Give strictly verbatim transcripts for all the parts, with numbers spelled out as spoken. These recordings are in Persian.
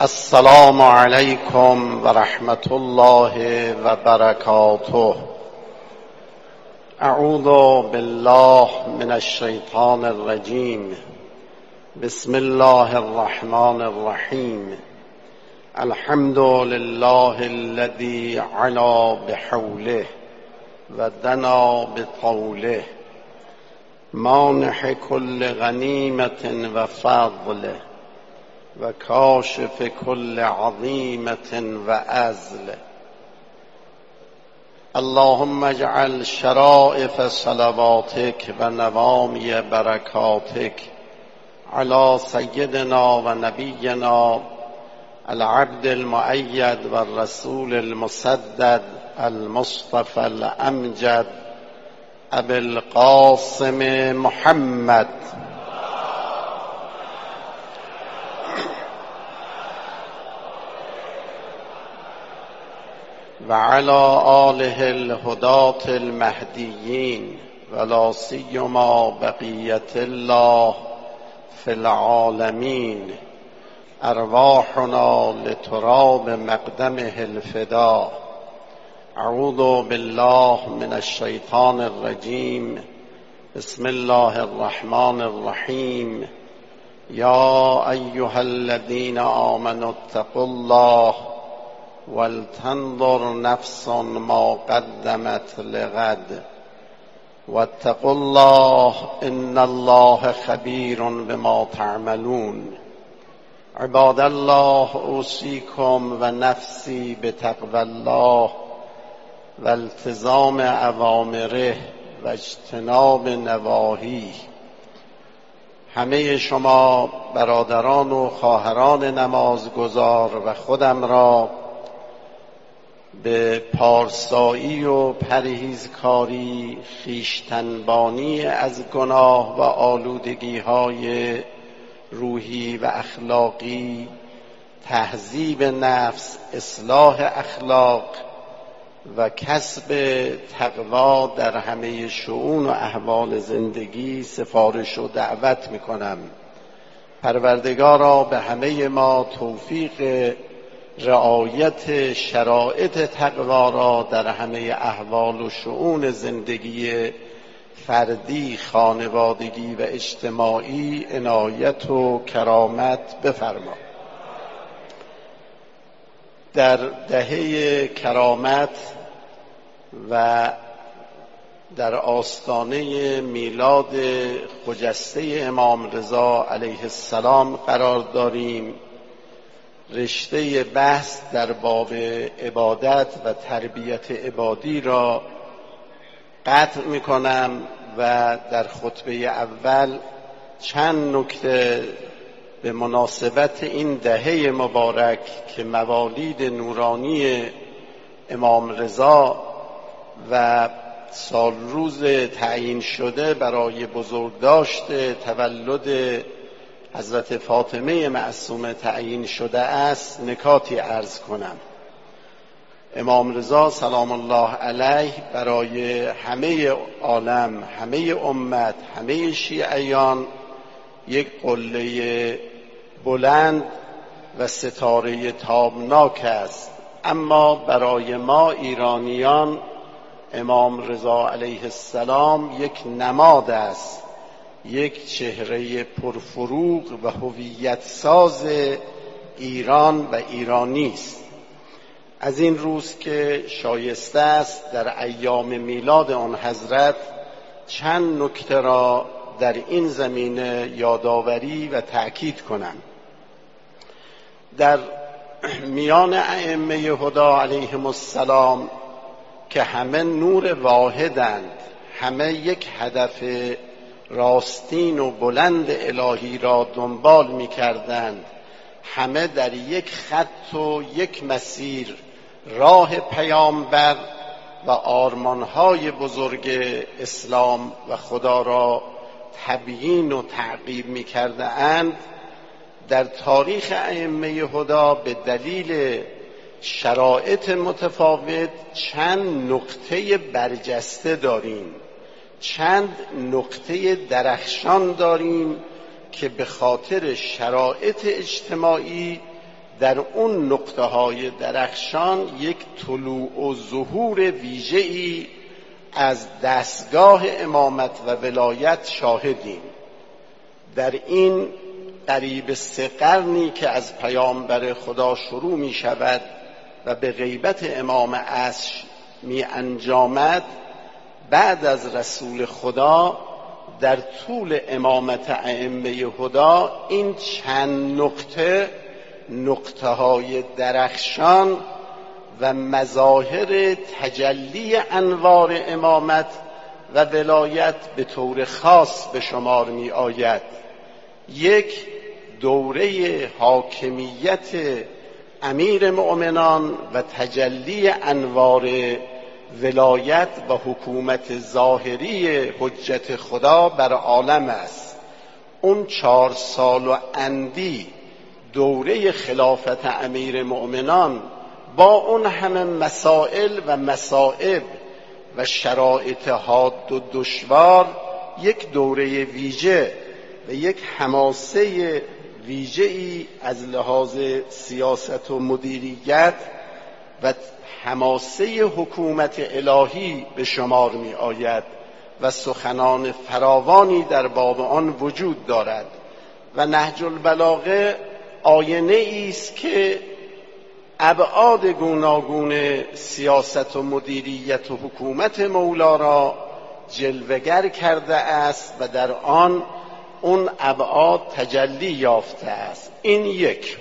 السلام علیکم و رحمت الله و برکاته. اعوذ بالله من الشیطان الرجیم. بسم الله الرحمن الرحیم. الحمد لله الذي علا بحوله و دنا بطوله، مانح كل غنیمت و فضله و کاشف كل عظیمت و عزل. اللهم اجعل شرائف صلواتك و نوامی برکاتك على سیدنا و نبینا العبد المؤید و الرسول المسدد المصطفى الامجد ابي القاسم محمد و علی آله الهداة المهدیین و لا سیما بقیة الله فی العالمین. ارواحنا لتراب مقدمه الفدا. اعوذ بالله من الشیطان الرجیم. بسم الله الرحمن الرحیم. یا ایها الذین آمنوا اتقوا الله ولتنظر نفس ما قدمت لغد واتقوا الله ان الله خبیر بما تعملون. عباد الله، اوصیکم و نفسی بتقوی الله و التزام اوامره و اجتناب نواهی. همه شما برادران و خواهران نمازگزار و خودم را به پارسایی و پرهیزکاری، خویشتنبانی از گناه و آلودگی‌های روحی و اخلاقی، تهذیب نفس، اصلاح اخلاق و کسب تقوا در همه شؤون و احوال زندگی سفارش و دعوت می‌کنم. پروردگارا به همه ما توفیق رعایت شرایط تقوا را در همه احوال و شؤون زندگی فردی، خانوادگی و اجتماعی عنایت و کرامت بفرما. در دهه کرامت و در آستانه میلاد خجسته امام رضا علیه السلام قرار داریم. رشته بحث در باب عبادت و تربیت عبادی را قطع می کنم و در خطبه اول چند نکته به مناسبت این دهه مبارک که موالید نورانی امام رضا و سال روز تعیین شده برای بزرگداشت تولد حضرت فاطمه معصومه تعیین شده است نکاتی عرض کنم. امام رضا سلام الله علیه برای همه عالم، همه امت، همه شیعیان یک قله بلند و ستاره تابناک است، اما برای ما ایرانیان امام رضا علیه السلام یک نماد است، یک چهره پرفروغ و هویت ساز ایران و ایرانی است. از این روز که شایسته است در ایام میلاد آن حضرت چند نکته را در این زمینه یادآوری و تأکید کنم. در میان ائمه هدی علیهم السلام که همه نور واحدند، همه یک هدف راستین و بلند الهی را دنبال می کردند، همه در یک خط و یک مسیر راه پیامبر و آرمانهای بزرگ اسلام و خدا را تبیین و تعقیب می کرده اند. در تاریخ ائمه هدی به دلیل شرایط متفاوت چند نقطه برجسته داریم، چند نقطه درخشان داریم که به خاطر شرایط اجتماعی در اون نقطه های درخشان یک طلوع و ظهور ویژه‌ای از دستگاه امامت و ولایت شاهدیم. در این قریب سه قرنی که از پیامبر خدا شروع می شود و به غیبت امام عصر می انجامد، بعد از رسول خدا در طول امامت ائمه هدی این چند نقطه نقطه های درخشان و مظاهر تجلی انوار امامت و ولایت به طور خاص به شمار می آید. یک، دوره حاکمیت امیر مؤمنان و تجلی انوار ولایت و حکومت ظاهری حجت خدا بر عالم است. اون چهار سال و اندی دوره خلافت امیر مؤمنان با اون همه مسائل و مصائب و شرایط حاد و دشوار یک دوره ویژه و یک حماسه ویژه‌ای از لحاظ سیاست و مدیریت و حماسه حکومت الهی به شمار می آید و سخنان فراوانی در باب آن وجود دارد و نهج البلاغه آینه است که ابعاد گوناگون سیاست و مدیریت و حکومت مولا را جلوگر کرده است و در آن اون ابعاد تجلی یافته است. این یک.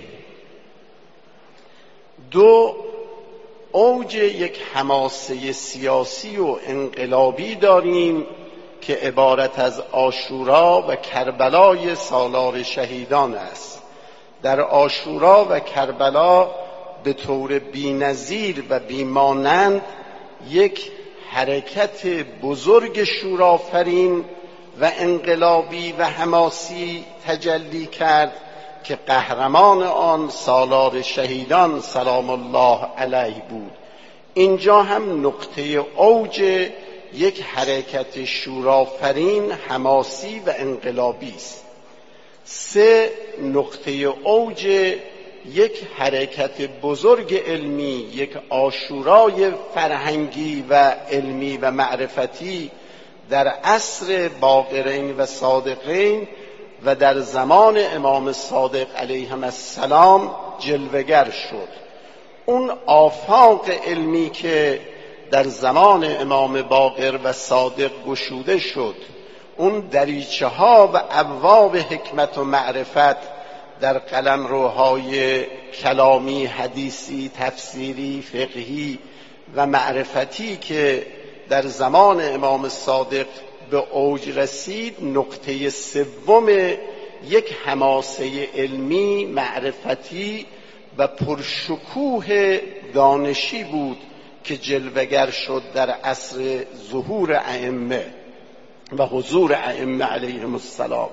دو، اوج یک حماسه سیاسی و انقلابی داریم که عبارت از عاشورا و کربلای سالار شهیدان است. در عاشورا و کربلا به طور بی‌نظیر و بی‌مانند یک حرکت بزرگ شورآفرین و انقلابی و حماسی تجلی کرد که قهرمان آن سالار شهیدان سلام الله علیه بود. اینجا هم نقطه اوج یک حرکت شورآفرین، حماسی و انقلابی است. سه، نقطه اوج یک حرکت بزرگ علمی، یک عاشورای فرهنگی و علمی و معرفتی در عصر باقرین و صادقین و در زمان امام صادق علیهم السلام جلوگر شد. اون آفاق علمی که در زمان امام باقر و صادق گشوده شد، اون دریچه ها و ابواب حکمت و معرفت در قلمروهای کلامی، حدیثی، تفسیری، فقهی و معرفتی که در زمان امام صادق به اوج رسید، نقطه سوم یک حماسه علمی، معرفتی و پرشکوه دانشی بود که جلوگر شد در عصر ظهور ائمه و حضور ائمه علیهم السلام.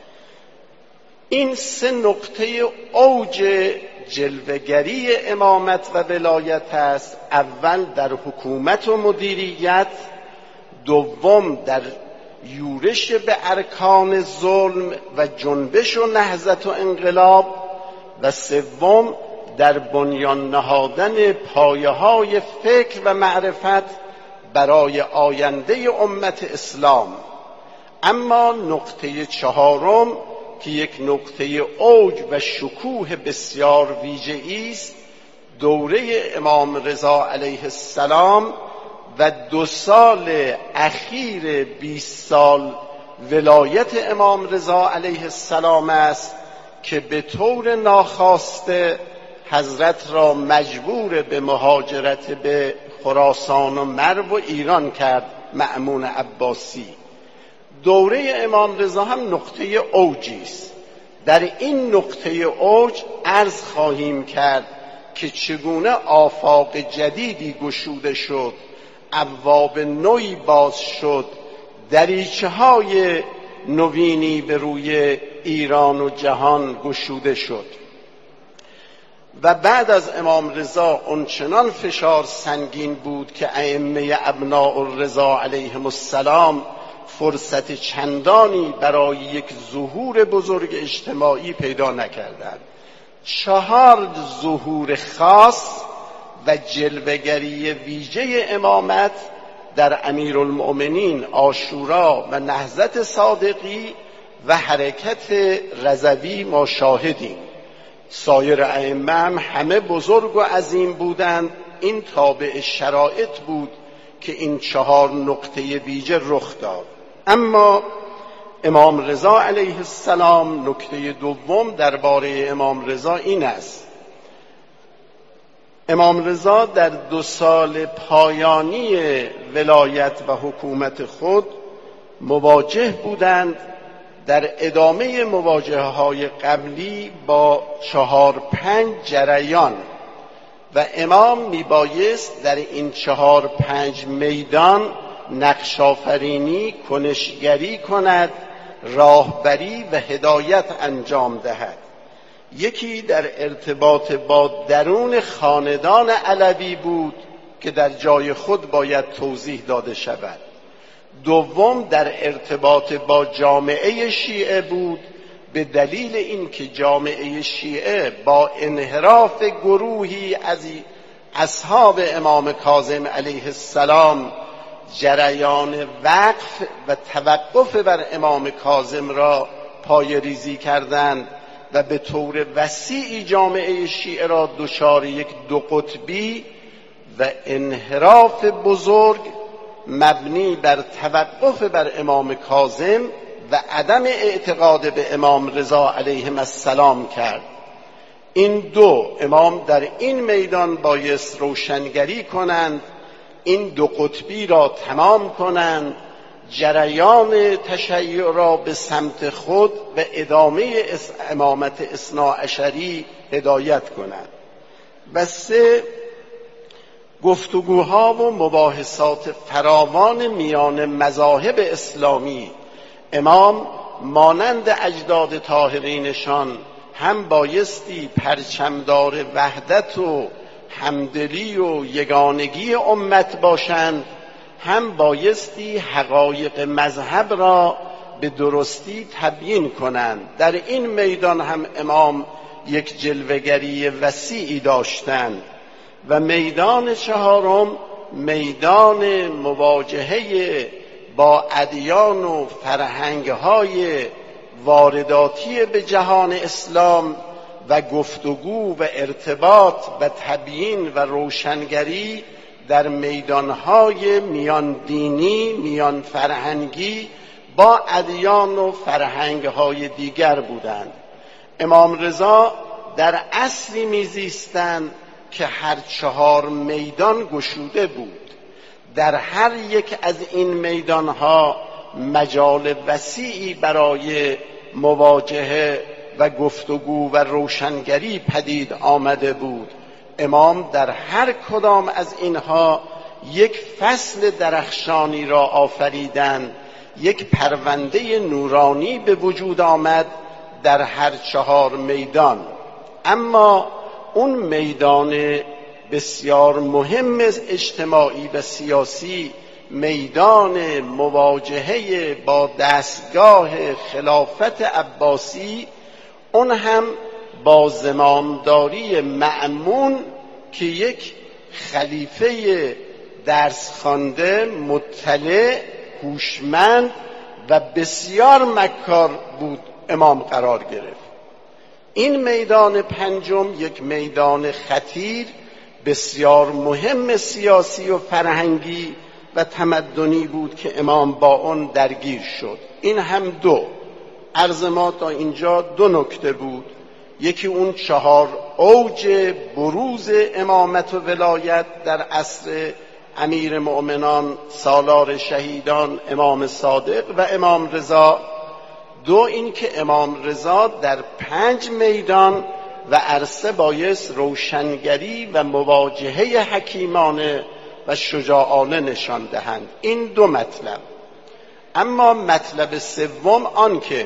این سه نقطه اوج جلوگری امامت و ولایت است. اول در حکومت و مدیریت، دوم در یورش به ارکان ظلم و جنبش و نهضت و انقلاب، و سوم در بنیان نهادن پایه‌های فکر و معرفت برای آینده امت اسلام. اما نقطه چهارم که یک نقطه اوج و شکوه بسیار ویژه‌ای است، دوره امام رضا علیه السلام و دو سال اخیر بیست سال ولایت امام رضا علیه السلام است که به طور ناخواسته حضرت را مجبور به مهاجرت به خراسان و مرو و ایران کرد مأمون عباسی. دوره امام رضا هم نقطه اوجی است. در این نقطه اوج عرض خواهیم کرد که چگونه آفاق جدیدی گشوده شد، ابواب نوی باز شد، دریچه های نوینی به روی ایران و جهان گشوده شد. و بعد از امام رضا اونچنان فشار سنگین بود که ائمه ابناء الرضا علیهم السلام فرصت چندانی برای یک ظهور بزرگ اجتماعی پیدا نکردند. چهار ظهور خاص و جلوه‌گری ویژه امامت در امیرالمؤمنین عاشورا و نهضت صادقی و حرکت رضوی ما شاهدیم. سایر ائمه هم همه بزرگ و عظیم بودند. این تابع شرایط بود که این چهار نقطه ویژه رخ داد. اما امام رضا علیه السلام، نکته دوم درباره امام رضا این است: امام رضا در دو سال پایانی ولایت و حکومت خود مواجه بودند در ادامه مواجهه های قبلی با چهار پنج جریان و امام میبایست در این چهار پنج میدان نقش‌آفرینی، کنشگری کند، راهبری و هدایت انجام دهد. یکی در ارتباط با درون خاندان علوی بود که در جای خود باید توضیح داده شود. دوم در ارتباط با جامعه شیعه بود، به دلیل اینکه جامعه شیعه با انحراف گروهی از اصحاب امام کاظم علیه السلام جریان وقف و توقف بر امام کاظم را پایه‌ریزی کردند و به طور وسیعی جامعه شیعه را دچار یک دو قطبی و انحراف بزرگ مبنی بر توقف بر امام کاظم و عدم اعتقاد به امام رضا علیهم السلام کرد. این دو امام در این میدان بایست روشنگری کنند، این دو قطبی را تمام کنند، جریان تشیع را به سمت خود و ادامه امامت اثنا عشری هدایت کنند. و سه، گفتگوها و مباحثات فراوان میان مذاهب اسلامی. امام مانند اجداد طاهرینشان هم بایستی پرچمدار وحدت و همدلی و یگانگی امت باشند، هم بایستی حقایق مذهب را به درستی تبیین کنند. در این میدان هم امام یک جلوه‌گری وسیعی داشتند. و میدان چهارم میدان مواجهه با ادیان و فرهنگ‌های وارداتی به جهان اسلام و گفتگو و ارتباط و تبیین و روشنگری در میدانهای میان دینی، میان فرهنگی با ادیان و فرهنگ‌های دیگر بودند. امام رضا در عصری میزیستند که هر چهار میدان گشوده بود. در هر یک از این میدانها مجال وسیعی برای مواجهه و گفتگو و روشنگری پدید آمده بود. امام در هر کدام از اینها یک فصل درخشانی را آفریدند، یک پرونده نورانی به وجود آمد در هر چهار میدان. اما اون میدان بسیار مهم اجتماعی و سیاسی، میدان مواجهه با دستگاه خلافت عباسی، اون هم با زمامداری مأمون که یک خلیفه درس خوانده، مطلع، هوشمند و بسیار مکار بود امام قرار گرفت. این میدان پنجم یک میدان خطیر بسیار مهم سیاسی و فرهنگی و تمدنی بود که امام با اون درگیر شد. این هم دو عرض ما تا اینجا دو نکته بود. یکی اون چهار اوج بروز امامت و ولایت در عصر امیر مؤمنان سالار شهیدان امام صادق و امام رضا. دو این که امام رضا در پنج میدان و عرصه بایست روشنگری و مواجهه حکیمانه و شجاعانه نشان دهند. این دو مطلب. اما مطلب سوم آن که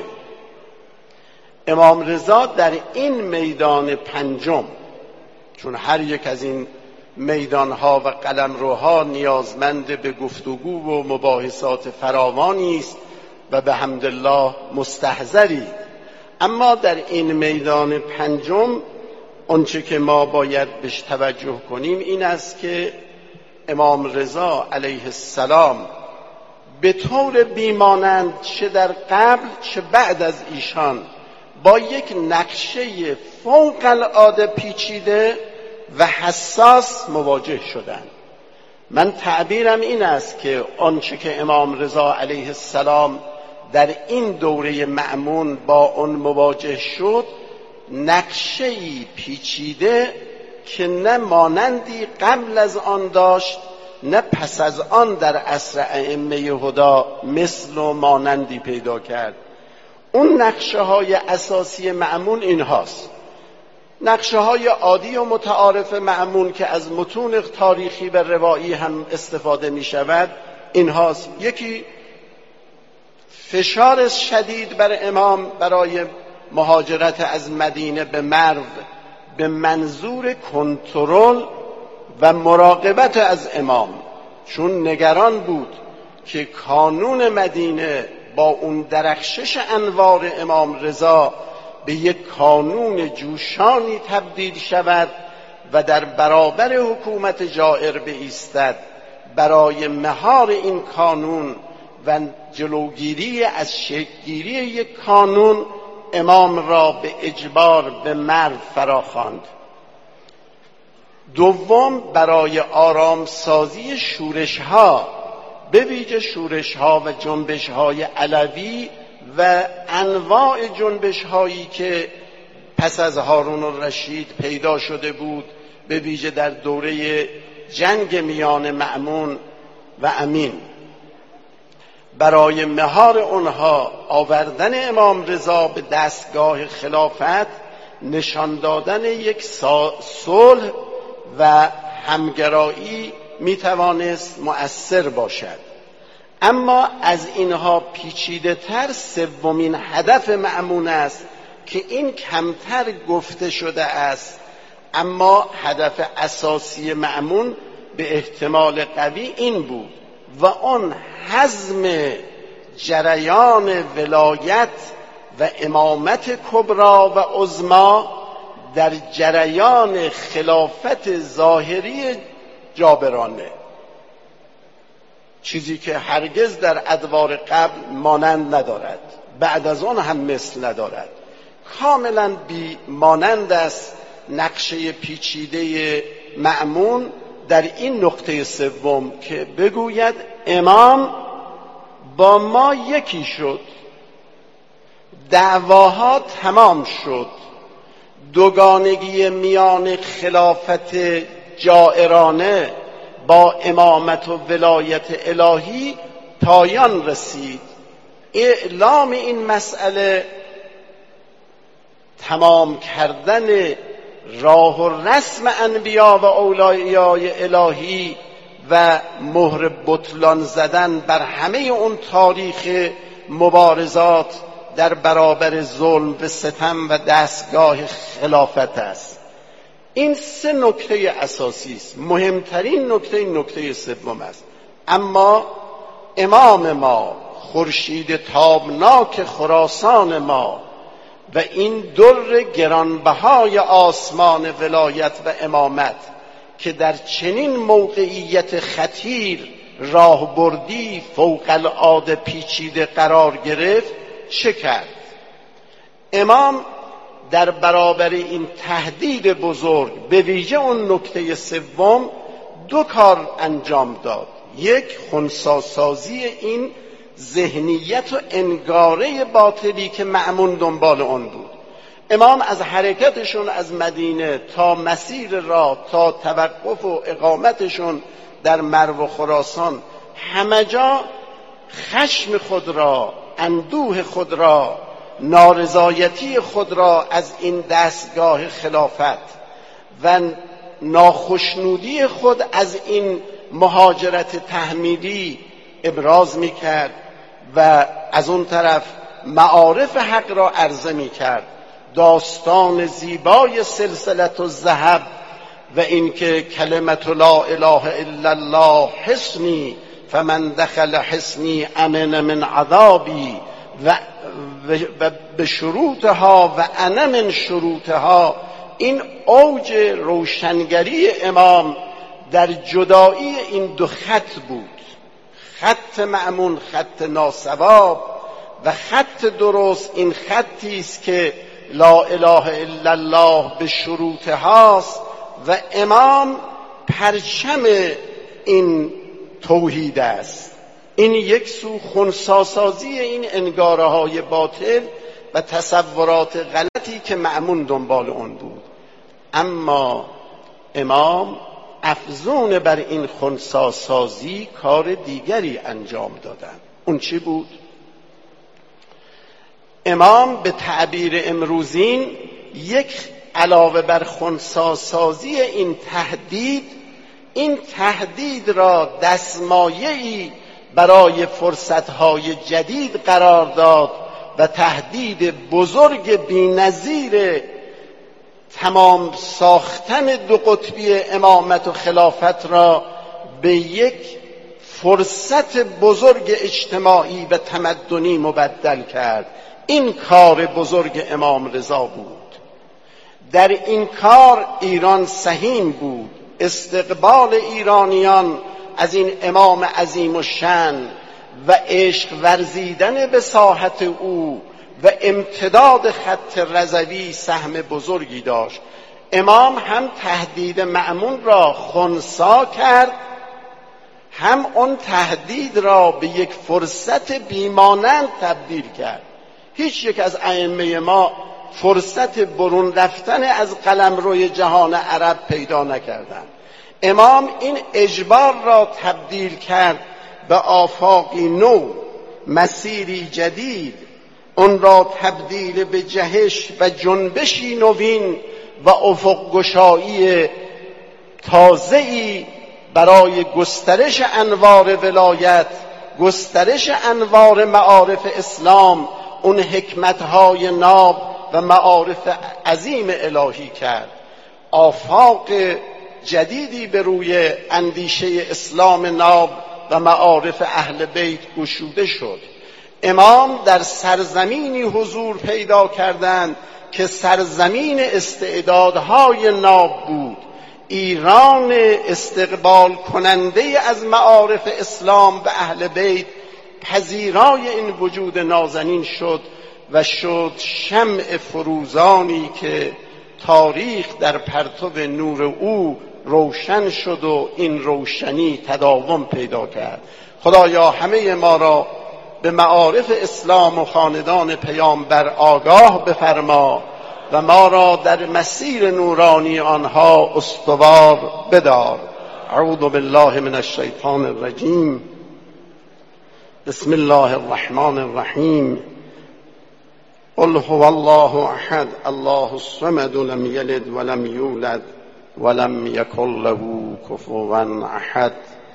امام رضا در این میدان پنجم، چون هر یک از این میدانها و قلمروها نیازمند به گفتگو و مباحثات فراوانی است و به حمدالله مستحضری، اما در این میدان پنجم آنچه که ما باید بهش توجه کنیم این است که امام رضا علیه السلام به طور بیمانند چه در قبل چه بعد از ایشان با یک نقشه فوق العاده پیچیده و حساس مواجه شدند. من تعبیرم این است که آنچه که امام رضا علیه السلام در این دوره مأمون با آن مواجه شد نقشه‌ای پیچیده که نه مانندی قبل از آن داشت نه پس از آن در عصر ائمه هدی مثل و مانندی پیدا کرد. اون نقشه های اساسی مأمون این هاست. نقشه های عادی و متعارف مأمون که از متون تاریخی و روایی هم استفاده می شود این هاست. یکی فشار شدید بر امام برای مهاجرت از مدینه به مرو به منظور کنترل و مراقبت از امام، چون نگران بود که کانون مدینه با اون درخشش انوار امام رضا به یک کانون جوشانی تبدیل شود و در برابر حکومت جائر بایستد. برای مهار این کانون و جلوگیری از شکل‌گیری یک کانون امام را به اجبار به مرو فراخواند. دوم، برای آرامسازی شورش‌ها، به ویژه شورش‌ها و جنبش‌های علوی و انواع جنبش‌هایی که پس از هارون الرشید پیدا شده بود، به ویژه در دوره جنگ میان مأمون و امین. برای مهار آنها آوردن امام رضا به دستگاه خلافت نشان دادن یک صلح و همگرایی میتوانست مؤثر باشد. اما از اینها پیچیده تر سومین هدف مأمون است که این کمتر گفته شده است، اما هدف اساسی مأمون به احتمال قوی این بود و آن حزم جریان ولایت و امامت کبرا و عظما در جریان خلافت ظاهری جابرانه، چیزی که هرگز در ادوار قبل مانند ندارد، بعد از آن هم مثل ندارد. کاملا بی مانند است نقشه پیچیده مأمون در این نقطه سوم که بگوید امام با ما یکی شد، دعواها تمام شد، دوگانگی میان خلافت جائرانه با امامت و ولایت الهی پایان رسید. اعلام این مسئله تمام کردن راه و رسم انبیا و اولیای الهی و مهر بطلان زدن بر همه اون تاریخ مبارزات در برابر ظلم و ستم و دستگاه خلافت است. این سه نکته اساسی است. مهمترین نکته نکته سوم است. اما امام ما، خورشید تابناک خراسان ما و این در گرانبهای آسمان ولایت و امامت که در چنین موقعیت خطیر راهبردی فوق العاده پیچیده قرار گرفت، چه کرد؟ امام در برابر این تهدید بزرگ به ویژه اون نکته سوم دو کار انجام داد. یک، خنثی‌سازی این ذهنیت و انگاره باطلی که مأمون دنبال آن بود. امام از حرکتشون از مدینه تا مسیر راه تا توقف و اقامتشون در مرو و خراسان همه جا خشم خود را، اندوه خود را، نارضایتی خود را از این دستگاه خلافت و ناخشنودی خود از این مهاجرت تحمیلی ابراز می کرد و از اون طرف معارف حق را عرضه می کرد. داستان زیبای سلسلة الذهب و اینکه کلمت لا اله الا الله حصنی فمن دخل حصنی امن من عذابی و به شروطها و انا من شروطها این اوج روشنگری امام در جدایی این دو خط بود، خط مأمون، خط ناصواب، و خط درست این خطی است که لا اله الا الله به شروط هاست و امام پرچم این توحید است. این یک سو خنثی‌سازی این انگاره های باطل و تصورات غلطی که مأمون دنبال اون بود. اما امام افزون بر این خنثی‌سازی کار دیگری انجام دادن. اون چی بود؟ امام به تعبیر امروزین یک علاوه بر خنثی‌سازی این تهدید، این تهدید را دستمایه‌ای برای فرصت‌های جدید قرار داد و تهدید بزرگ بی‌نظیر تمام ساختن دو قطبی امامت و خلافت را به یک فرصت بزرگ اجتماعی و تمدنی مبدل کرد. این کار بزرگ امام رضا بود. در این کار ایران سهیم بود. استقبال ایرانیان از این امام عظیم الشأن و عشق ورزیدن به ساحت او و امتداد خط رضوی سهم بزرگی داشت. امام هم تهدید مأمون را خنثی کرد، هم اون تهدید را به یک فرصت بیمانند تبدیل کرد. هیچ یک از ائمه ما فرصت برون رفتن از قلمروی جهان عرب پیدا نکردند. امام این اجبار را تبدیل کرد به آفاقی نو، مسیری جدید، اون را تبدیل به جهش و جنبشی نوین و افق گشایی تازه‌ای برای گسترش انوار ولایت، گسترش انوار معارف اسلام، اون حکمتهای ناب و معارف عظیم الهی کرد. آفاق جدیدی به روی اندیشه اسلام ناب و معارف اهل بیت گشوده شد. امام در سرزمینی حضور پیدا کردند که سرزمین استعدادهای ناب بود. ایران استقبال کننده از معارف اسلام و اهل بیت پذیرای این وجود نازنین شد و شد شمع فروزانی که تاریخ در پرتو نور او روشن شد و این روشنی تداوم پیدا کرد. خدایا همه ما را به معارف اسلام و خاندان پیامبر آگاه بفرما و ما را در مسیر نورانی آنها استوار بدار. اعوذ بالله من الشیطان الرجیم. بسم الله الرحمن الرحیم. قل هو الله احد الله الصمد لم یلد ولم یولد ولم یکن له کفوا احد.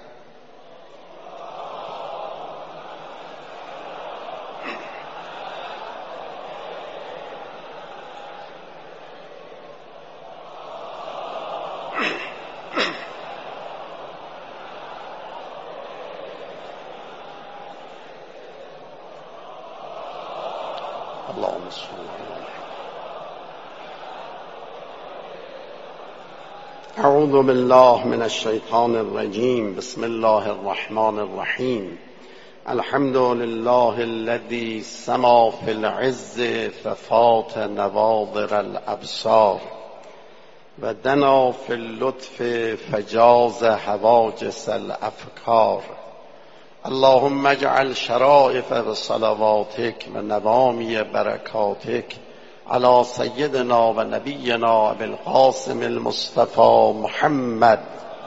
اللهم صل اعوذ بالله من الشیطان الرجیم. بسم الله الرحمن الرحیم. الحمد لله الذي سما في العز ففات نواظر الابصار و دنا في اللطف فجاز حواجز الافکار. اللهم اجعل شرائف صلواتك و نوامی برکاتك على سيدنا و نبینا ابی القاسم المصطفى محمد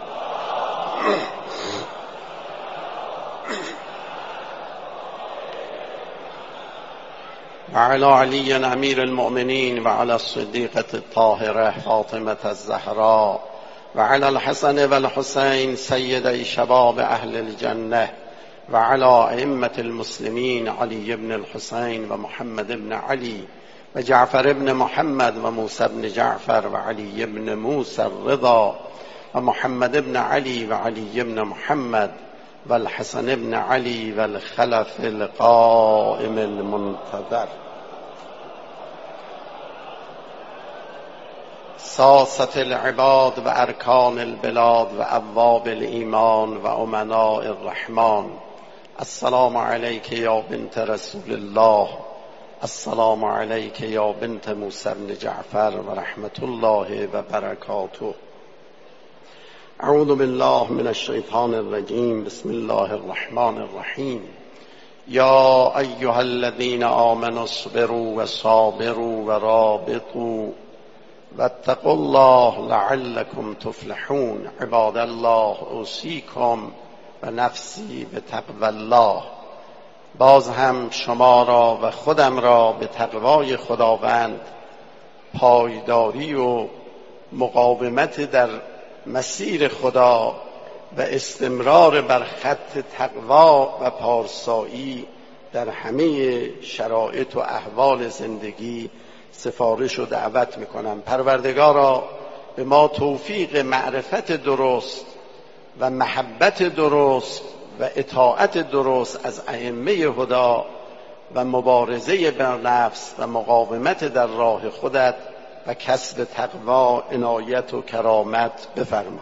و على علی امیر المؤمنین و على الصدیقة الطاهرة فاطمة الزهراء و على الحسن و الحسین سیدی شباب اهل الجنة و على ائمة المسلمین علی بن الحسین و محمد بن علی و جعفر بن محمد و موسی بن جعفر و علی بن موسی الرضا و محمد بن علی و علی بن محمد و الحسن بن علی و الخلف القائم المنتظر. ساسة العباد و ارکان البلاد و ابواب الایمان و امناء الرحمن. السلام علیک یا بنت رسول الله، السلام علیک یا بنت موسی بن جعفر و رحمت الله و برکاته. اعوذ بالله من الشیطان الرجیم. بسم الله الرحمن الرحیم. یا ایها الذین آمنوا اصبروا و صابروا و رابطوا واتقوا الله لعلكم تفلحون. عباد الله اوصیکم و نفسی به تقوی الله. باز هم شما را و خودم را به تقوای خداوند، پایداری و مقاومت در مسیر خدا و استمرار بر خط تقوا و پارسایی در همه شرایط و احوال زندگی سفارش و دعوت میکنم. پروردگارا به ما توفیق معرفت درست و محبت درست و اطاعت درست از ائمه هدا و مبارزه بر نفس و مقاومت در راه خودت و کسب تقوا عنایت و کرامت بفرما.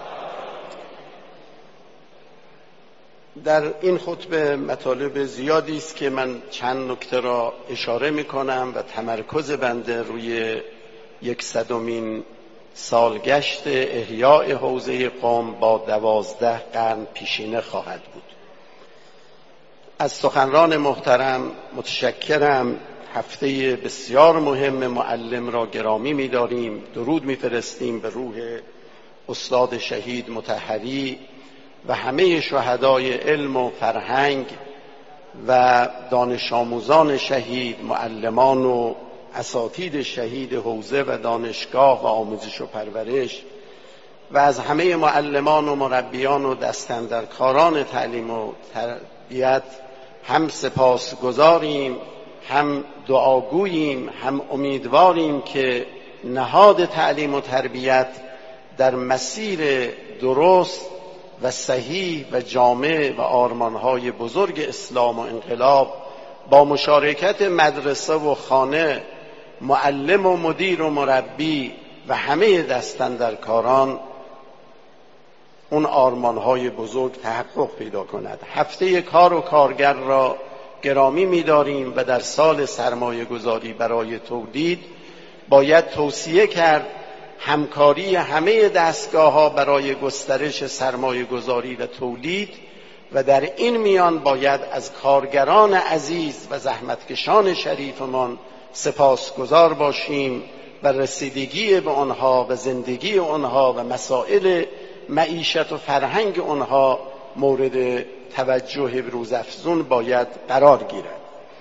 در این خطبه مطالب زیادی است که من چند نکته را اشاره میکنم و تمرکز بنده روی یکصدمین سالگشت احیاء حوزه قم با دوازده قرن پیشینه خواهد بود. از سخنران محترم متشکرم. هفته بسیار مهم معلم را گرامی می‌داریم. درود می‌فرستیم به روح استاد شهید مطهری و همه شهدای علم و فرهنگ و دانش آموزان شهید، معلمان و اساتید شهید حوزه و دانشگاه و آموزش و پرورش و از همه معلمان و مربیان و دستاندرکاران تعلیم و تربیت هم سپاسگزاریم، هم دعاگوییم، هم امیدواریم که نهاد تعلیم و تربیت در مسیر درست و صحیح و جامع و آرمانهای بزرگ اسلام و انقلاب با مشارکت مدرسه و خانه، معلم و مدیر و مربی و همه دستاندرکاران اون آرمانهای بزرگ تحقق پیدا کند. هفته کار و کارگر را گرامی می‌داریم و در سال سرمایه گذاری برای تولید باید توصیه کرد همکاری همه دستگاه‌ها برای گسترش سرمایه گذاری و تولید و در این میان باید از کارگران عزیز و زحمتکشان شریفمان سپاسگزار باشیم و رسیدگی به آنها و زندگی آنها و مسائل معیشت و فرهنگ آنها مورد توجه روزافزون باید قرار گیرد.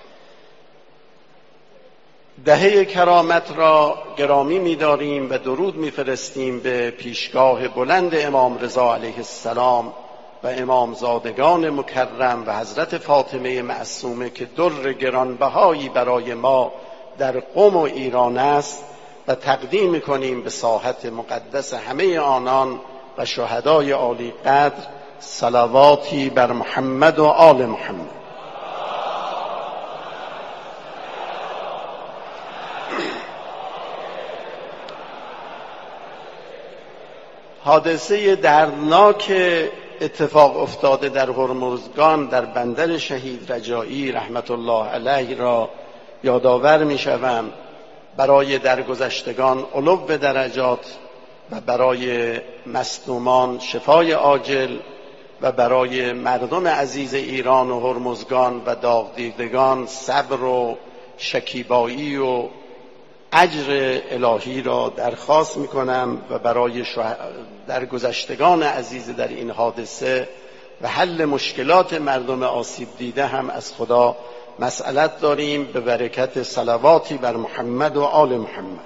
دهه کرامت را گرامی می‌داریم و درود می‌فرستیم به پیشگاه بلند امام رضا علیه السلام و امامزادگان مکرم و حضرت فاطمه معصومه که در گرانبهایی برای ما در قم و ایران است و تقدیم می‌کنیم به ساحت مقدس همه آنان و شهدای عالی قدر صلواتی بر محمد و آل محمد. حادثه دردناک اتفاق افتاده در هرمزگان در بندر شهید رجایی رحمت الله علیه را یادآور می‌شوم. برای درگذشتگان علو به درجات و برای مصدومان شفای عاجل و برای مردم عزیز ایران و هرمزگان و داغ دیدگان صبر و شکیبایی و اجر الهی را درخواست می‌کنم و برای درگذشتگان عزیز در این حادثه و حل مشکلات مردم آسیب دیده هم از خدا مسئلت داریم به برکت صلواتی بر محمد و آل محمد.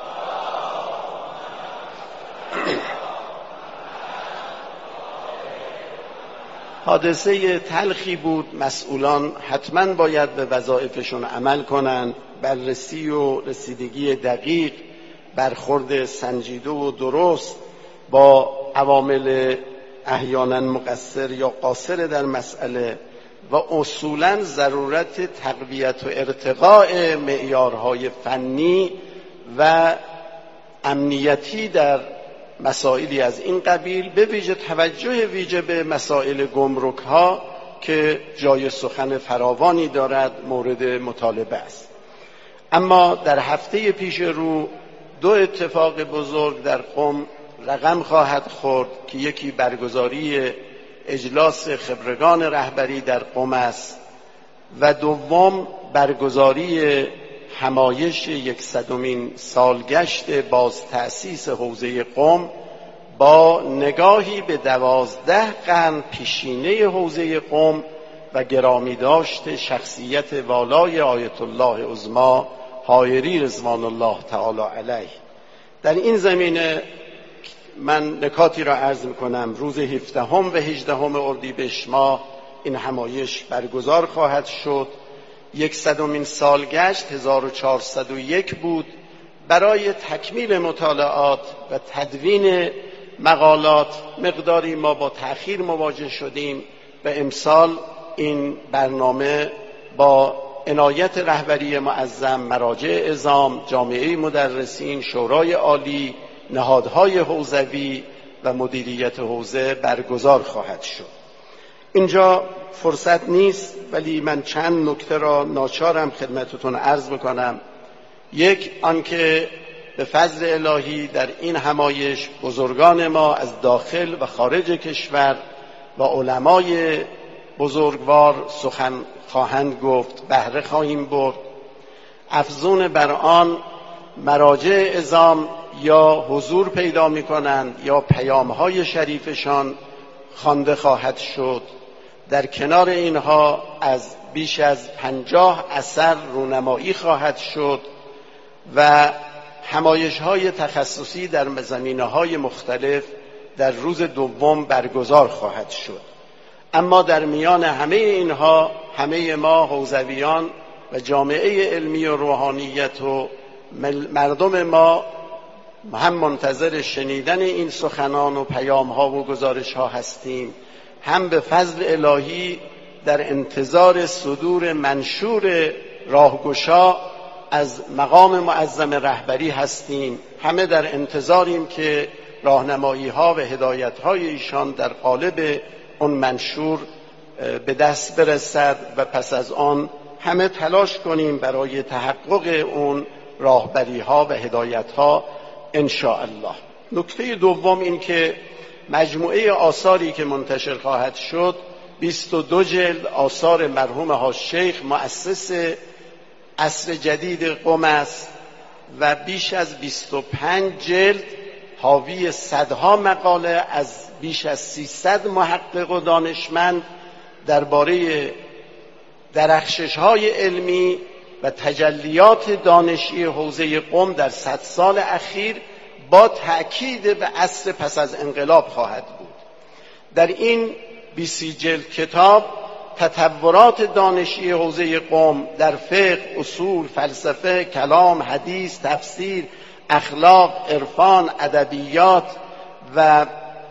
حادثه تلخی بود. مسئولان حتما باید به وظایفشون عمل کنند. بررسی و رسیدگی دقیق، برخورد سنجیده و درست با عوامل احیانا مقصر یا قاصر در مسئله و اصولا ضرورت تقویت و ارتقاء معیارهای فنی و امنیتی در مسائلی از این قبیل، به ویژه توجه ویژه به مسائل گمرک ها که جای سخن فراوانی دارد مورد مطالبه است. اما در هفته پیش رو دو اتفاق بزرگ در قم رقم خواهد خورد که یکی برگزاری اجلاس خبرگان رهبری در قم است و دوم برگزاری همایش یکصدمین سالگشت باز تأسیس حوزه قم با نگاهی به دوازده قرن پیشینه حوزه قم و گرامی داشت شخصیت والای آیت الله عظمی حایری رضوان الله تعالی علیه. در این زمینه من نکاتی را عرض می‌کنم. روز هفدهم و هجدهم اردیبهشت ماه این همایش برگزار خواهد شد. یکصدمین سالگشت هزار و چهارصد و یک بود. برای تکمیل مطالعات و تدوین مقالات مقداری ما با تأخیر مواجه شدیم و امسال این برنامه با عنایت رهبری معظم، مراجع عظام، جامعه مدرسین، شورای عالی، نهادهای حوزوی و مدیریت حوزه برگزار خواهد شد. اینجا فرصت نیست ولی من چند نکته را ناچارم خدمتتون عرض بکنم. یک، آنکه به فضل الهی در این همایش بزرگان ما از داخل و خارج کشور و علمای بزرگوار سخن خواهند گفت، بهره خواهیم برد. افزون بر آن مراجع عظام یا حضور پیدا می کنند یا پیام‌های شریفشان خوانده خواهد شد. در کنار اینها از بیش از پنجاه اثر رونمایی خواهد شد و همایش‌های تخصصی در زمینه‌های مختلف در روز دوم برگزار خواهد شد. اما در میان همه اینها همه ما حوزویان و جامعه علمی و روحانیت و مردم ما هم منتظر شنیدن این سخنان و پیام‌ها و گزارش‌ها هستیم، هم به فضل الهی در انتظار صدور منشور راهگشا از مقام معظم رهبری هستیم. همه در انتظاریم که راهنمایی‌ها و هدایت‌های ایشان در قالب اون منشور به دست برسد و پس از آن همه تلاش کنیم برای تحقق اون راهبری‌ها و هدایت‌ها ان شاء الله. نکته دوم این که مجموعه آثاری که منتشر خواهد شد بیست و دو جلد آثار مرحوم حاج شیخ مؤسس عصر جدید قم است و بیش از بیست و پنج جلد حاوی صدها مقاله از بیش از سیصد محقق و دانشمند درباره درخشش‌های علمی و تجلیات دانشی حوزه قم در صد سال اخیر با تأکید به عصر پس از انقلاب خواهد بود. در این بیست جلد کتاب تطورات دانشی حوزه قم در فقه، اصول، فلسفه، کلام، حدیث، تفسیر، اخلاق، عرفان، ادبیات و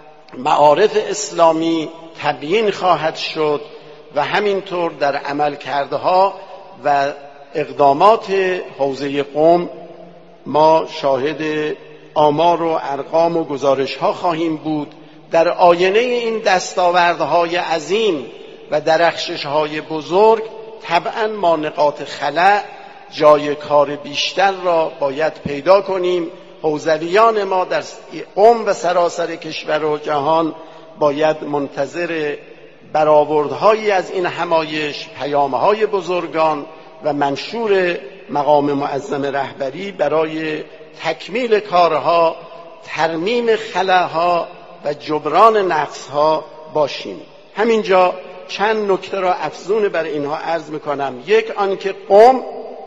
معارف اسلامی تبیین خواهد شد و همینطور در عملکردها و اقدامات حوزه قم ما شاهد آمار و ارقام و گزارش‌ها خواهیم بود. در آینه این دستاوردهای عظیم و درخشش‌های بزرگ طبعاً ما نقاط خلأ، جای کار بیشتر را باید پیدا کنیم. حوزویان ما در قم و سراسر کشور و جهان باید منتظر برآوردهایی از این همایش، پیام‌های بزرگان و منشور مقام معظم رهبری برای تکمیل کارها، ترمیم خلاها و جبران نقصها باشیم. همینجا چند نکته را افزون بر اینها عرض میکنم. یک، آنکه قم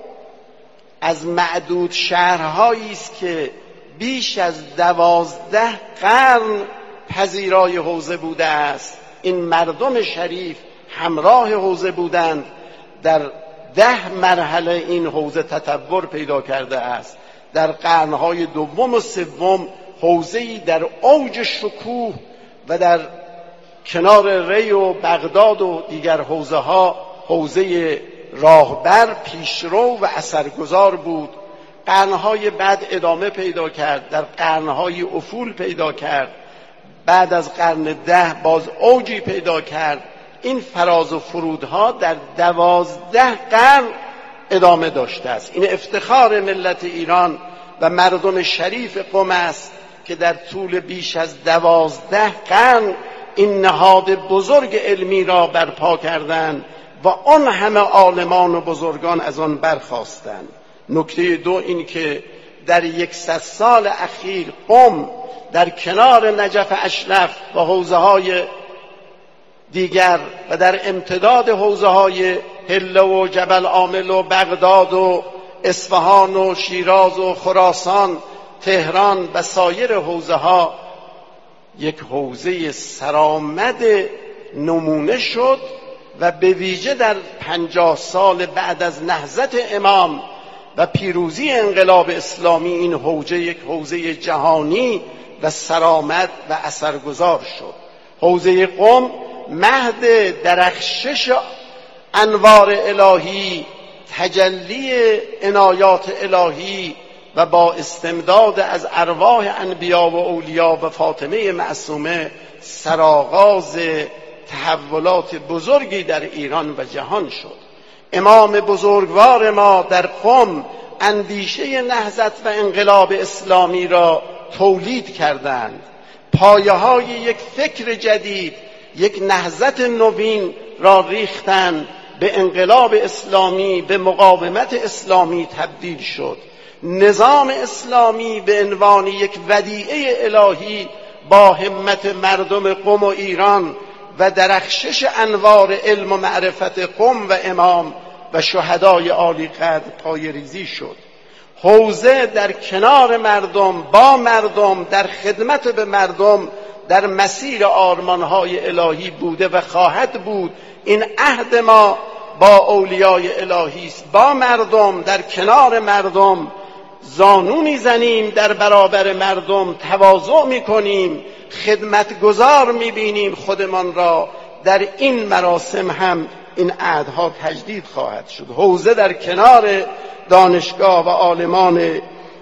از معدود شهرهایی است که بیش از دوازده قرن پذیرای حوزه بوده است. این مردم شریف همراه حوزه بودند. در ده مرحله این حوزه تطور پیدا کرده است. در قرنهای دوم و سوم حوزه‌ای در اوج شکوه و در کنار ری و بغداد و دیگر حوزه ها حوزه راهبر، پیشرو و اثرگذار بود قرنهای بعد ادامه پیدا کرد، در قرنهای افول پیدا کرد، بعد از قرن ده باز اوجی پیدا کرد. این فراز و فرودها در دوازده قرن ادامه داشته است. این افتخار ملت ایران و مردم شریف قم است که در طول بیش از دوازده قرن این نهاد بزرگ علمی را برپا کردند و آن همه عالمان و بزرگان از آن برخاستند. نکته دو این که در یکصد سال اخیر قم در کنار نجف اشرف و حوزه های دیگر و در امتداد حوزه های هله و جبل عامل و بغداد و اصفهان و شیراز و خراسان، تهران و سایر حوزه ها یک حوزه سرآمد نمونه شد و به ویژه در پنجاه سال بعد از نهضت امام و پیروزی انقلاب اسلامی این حوزه یک حوزه جهانی و سرآمد و اثرگذار شد. حوزه قم مهد درخشش انوار الهی، تجلی عنایات الهی و با استمداد از ارواح انبیا و اولیا و فاطمه معصومه سرآغاز تحولات بزرگی در ایران و جهان شد. امام بزرگوار ما در قم اندیشه نهضت و انقلاب اسلامی را تولید کردند. پایه‌های یک فکر جدید، یک نهضت نوین را ریختند. به انقلاب اسلامی، به مقاومت اسلامی تبدیل شد. نظام اسلامی به عنوان یک ودیعه الهی با همت مردم قم و ایران و درخشش انوار علم و معرفت قم و امام و شهدای عالی قدر پایه‌ریزی شد. حوزه در کنار مردم، با مردم، در خدمت به مردم، در مسیر آرمانهای الهی بوده و خواهد بود. این عهد ما با اولیای الهی است. با مردم، در کنار مردم زانو میزنیم، در برابر مردم تواضع میکنیم، خدمتگزار میبینیم خودمان را. در این مراسم هم این عهدها تجدید خواهد شد. حوزه در کنار دانشگاه و عالمان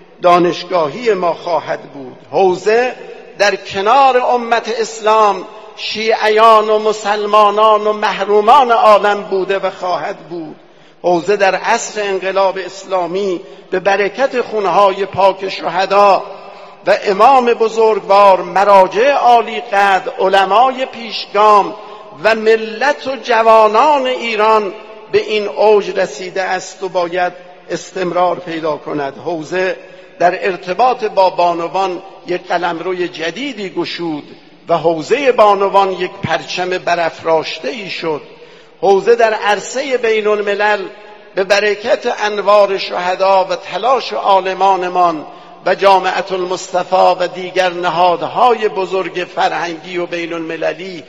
دانشگاهی ما خواهد بود. حوزه در کنار امت اسلام، شیعیان و مسلمانان و محرومان عالم بوده و خواهد بود. حوزه در عصر انقلاب اسلامی به برکت خونهای پاک شهدا و امام بزرگوار، مراجع عالی قدر، علمای پیشگام و ملت و جوانان ایران به این اوج رسیده است و باید استمرار پیدا کند. حوزه در ارتباط با بانوان یک قلمروی جدیدی گشود و حوزه بانوان یک پرچم برافراشته‌ای شد. حوزه در عرصه بین الملل به برکت انوار شهدا و تلاش عالمانمان و جامعة المصطفی و دیگر نهادهای بزرگ فرهنگی و بین المللی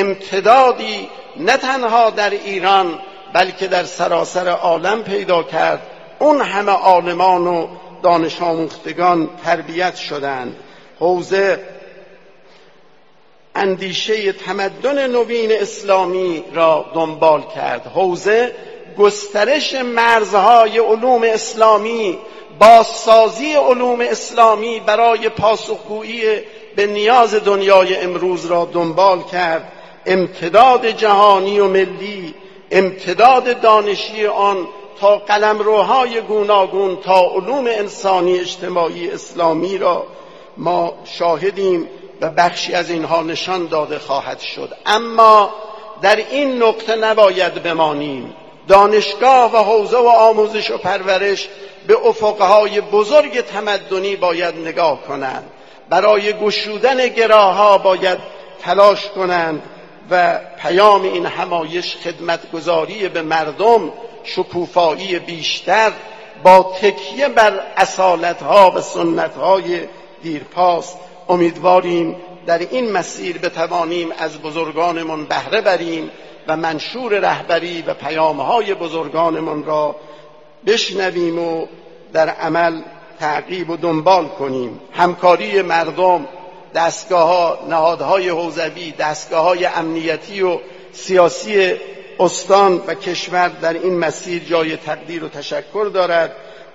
امتدادی نه تنها در ایران بلکه در سراسر عالم پیدا کرد. اون همه عالمان و دانش آموختگان تربیت شدند. حوزه اندیشه تمدن نوین اسلامی را دنبال کرد. حوزه گسترش مرزهای علوم اسلامی، بازسازی علوم اسلامی برای پاسخگویی به نیاز دنیای امروز را دنبال کرد. امتداد جهانی و ملی، امتداد دانشی آن تا قلمروهای گوناگون، تا علوم انسانی اجتماعی اسلامی را ما شاهدیم و بخشی از اینها نشان داده خواهد شد. اما در این نقطه نباید بمانیم. دانشگاه و حوزه و آموزش و پرورش به افقهای بزرگ تمدنی باید نگاه کنند. برای گشودن گراها باید تلاش کنند و پیام این همایش خدمتگزاری به مردم، شکوفایی بیشتر با تکیه بر اصالتها و سنتهای دیرپاست. امیدواریم در این مسیر بتوانیم از بزرگانمان بهره بریم و منشور رهبری و پیامهای بزرگانمان را بشنویم و در عمل تعقیب و دنبال کنیم. همکاری مردم، دستگاه‌ها، نهادهای حوزوی، دستگاه‌های امنیتی و سیاسی استان و کشور در این مسیر جای تقدیر و تشکر دارد.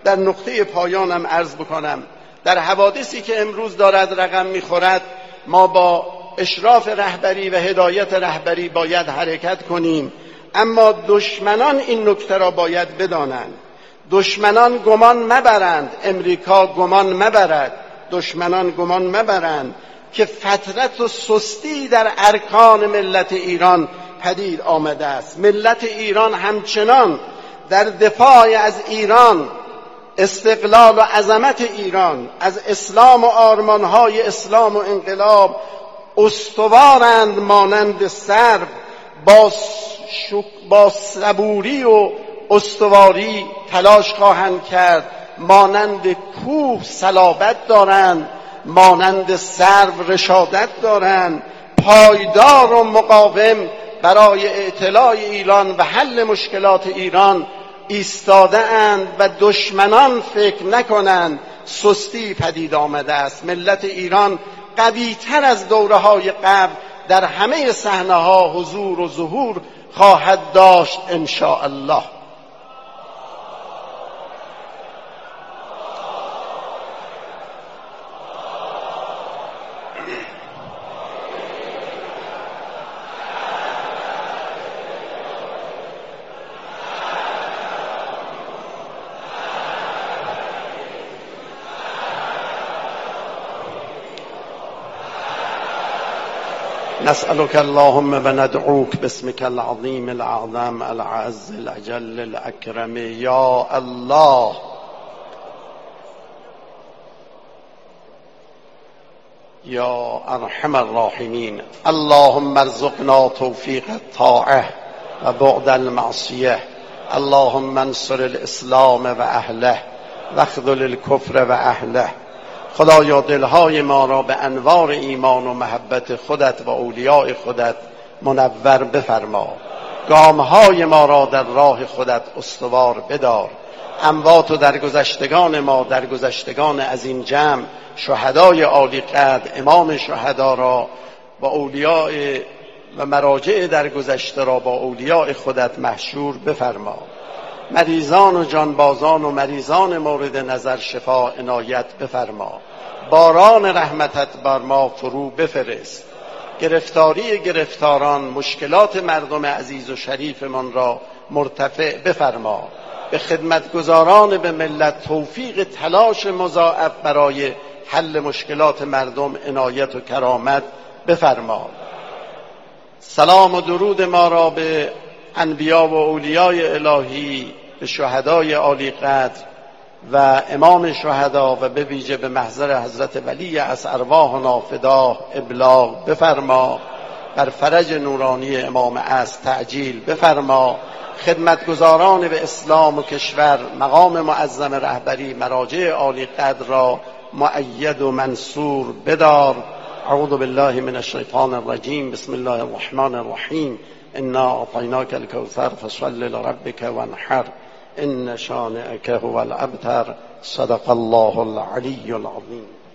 در نقطه پایانم عرض بکنم در حوادثی که امروز دارد رقم میخورد ما با اشراف رهبری و هدایت رهبری باید حرکت کنیم، اما دشمنان این نکته را باید بدانند. دشمنان گمان مبرند، امریکا گمان مبرد، دشمنان گمان مبرند که فترت و سستی در ارکان ملت ایران پدید آمده است. ملت ایران همچنان در دفاع از ایران، استقلال و عظمت ایران، از اسلام و آرمانهای اسلام و انقلاب استوارند، مانند سرو با, شک... با صبوری و استواری تلاش خواهند کرد، مانند کوه صلابت دارند، مانند سرو رشادت دارند، پایدار و مقاوم برای اطلاع ایران و حل مشکلات ایران ایستاده اند و دشمنان فکر نکنند سستی پدید آمده است. ملت ایران قوی تر از دوره های قبل در همه صحنه ها حضور و ظهور خواهد داشت ان شاء الله. نسألك اللهم وندعوك باسمك العظيم الأعظم العز الأجل الأكرم يا الله. يا أرحم الراحمين. اللهم ارزقنا توفيق الطاعة وبعد المعصية. اللهم انصر الإسلام وأهله واخذل الكفر وأهله. خدایا دلهای ما را به انوار ایمان و محبت خودت و اولیاء خودت منور بفرما. گامهای ما را در راه خودت استوار بدار. اموات و درگذشتگان ما، درگذشتگان از این جمع، شهدای عالی قدر، امام شهدا را با اولیاء و مراجع درگذشته را با اولیاء خودت محشور بفرما. مریضان و جانبازان و مریضان مورد نظر شفا عنایت بفرما. باران رحمتت بر ما فرو بفرست. گرفتاری گرفتاران، مشکلات مردم عزیز و شریفمان را مرتفع بفرما. به خدمتگزاران به ملت توفیق تلاش مضاعف برای حل مشکلات مردم عنایت و کرامت بفرما. سلام و درود ما را به انبیا و اولیای الهی، به شهدای عالی قدر و امام شهدا و به ویژه به محضر حضرت ولی از ارواح نافدا ابلاغ بفرما. بر فرج نورانی امام از تعجیل بفرما. خدمتگزاران به اسلام و کشور، مقام معظم رهبری، مراجع عالی قدر را مؤید و منصور بدار. اعوذ بالله من الشیطان الرجیم. بسم الله الرحمن الرحیم. انا اعطیناک الکوثر فصل لربک وانحر ان شانئک هو الابتر. صدق الله العلی العظیم.